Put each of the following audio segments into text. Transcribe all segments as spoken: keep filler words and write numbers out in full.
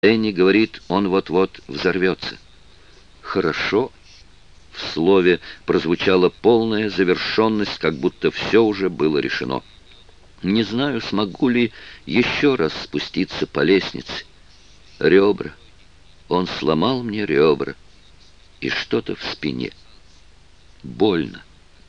Энни говорит, он вот-вот взорвется. Хорошо. В слове прозвучала полная завершенность, как будто все уже было решено. Не знаю, смогу ли еще раз спуститься по лестнице. Ребра. Он сломал мне ребра. И что-то в спине. Больно.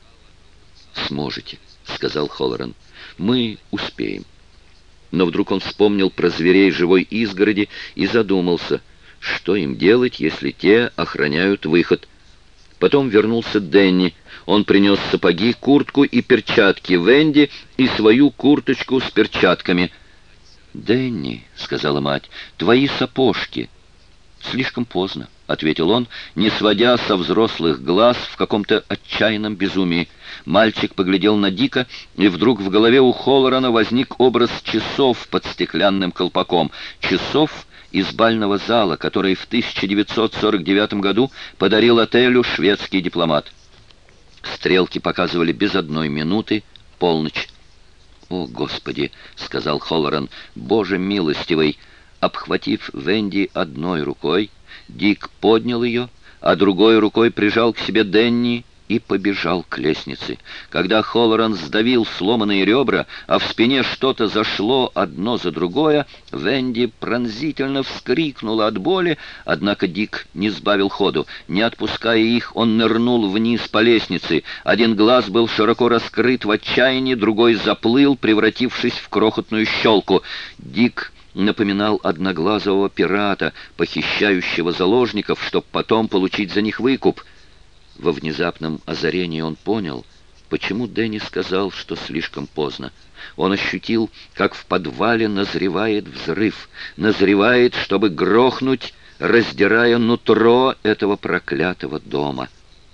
«Сможете», — сказал Холлоран. «Мы успеем». Но вдруг он вспомнил про зверей живой изгороди и задумался, что им делать, если те охраняют выход. Потом вернулся Денни. Он принес сапоги, куртку и перчатки Венди и свою курточку с перчатками. «Денни», — сказала мать, — «твои сапожки». «Слишком поздно», — ответил он, не сводя со взрослых глаз в каком-то отчаянном безумии. Мальчик поглядел на Дика, и вдруг в голове у Холлорана возник образ часов под стеклянным колпаком. Часов из бального зала, который в тысяча девятьсот сорок девятом году подарил отелю шведский дипломат. Стрелки показывали без одной минуты полночь. «О, Господи!» — сказал Холлоран. «Боже милостивый!» Обхватив Венди одной рукой, Дик поднял ее, а другой рукой прижал к себе Денни и побежал к лестнице. Когда Холлоран сдавил сломанные ребра, а в спине что-то зашло одно за другое, Венди пронзительно вскрикнула от боли, однако Дик не сбавил ходу. Не отпуская их, он нырнул вниз по лестнице. Один глаз был широко раскрыт в отчаянии, другой заплыл, превратившись в крохотную щелку. Дик напоминал одноглазого пирата, похищающего заложников, чтобы потом получить за них выкуп. Во внезапном озарении он понял, почему Дэнни сказал, что слишком поздно. Он ощутил, как в подвале назревает взрыв, назревает, чтобы грохнуть, раздирая нутро этого проклятого дома.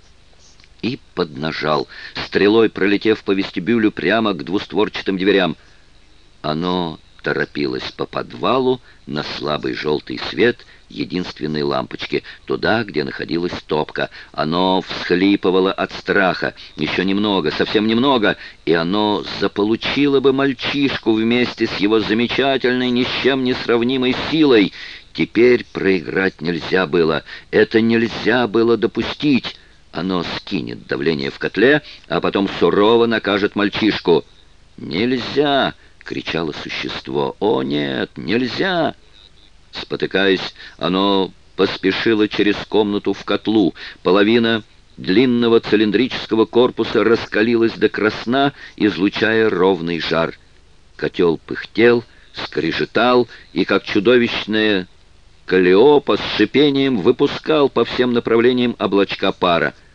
И поднажал, стрелой пролетев по вестибюлю прямо к двустворчатым дверям. Оно торопилась по подвалу на слабый желтый свет единственной лампочки, туда, где находилась топка. Оно всхлипывало от страха. Еще немного, совсем немного, и оно заполучило бы мальчишку вместе с его замечательной, ни с чем не сравнимой силой. Теперь проиграть нельзя было. Это нельзя было допустить. Оно скинет давление в котле, а потом сурово накажет мальчишку. «Нельзя!» — кричало существо. «О, нет, нельзя!» Спотыкаясь, оно поспешило через комнату в котлу. Половина длинного цилиндрического корпуса раскалилась до красна, излучая ровный жар. Котел пыхтел, скрежетал и, как чудовищная Каллиопа, с шипением выпускал по всем направлениям облачка пара.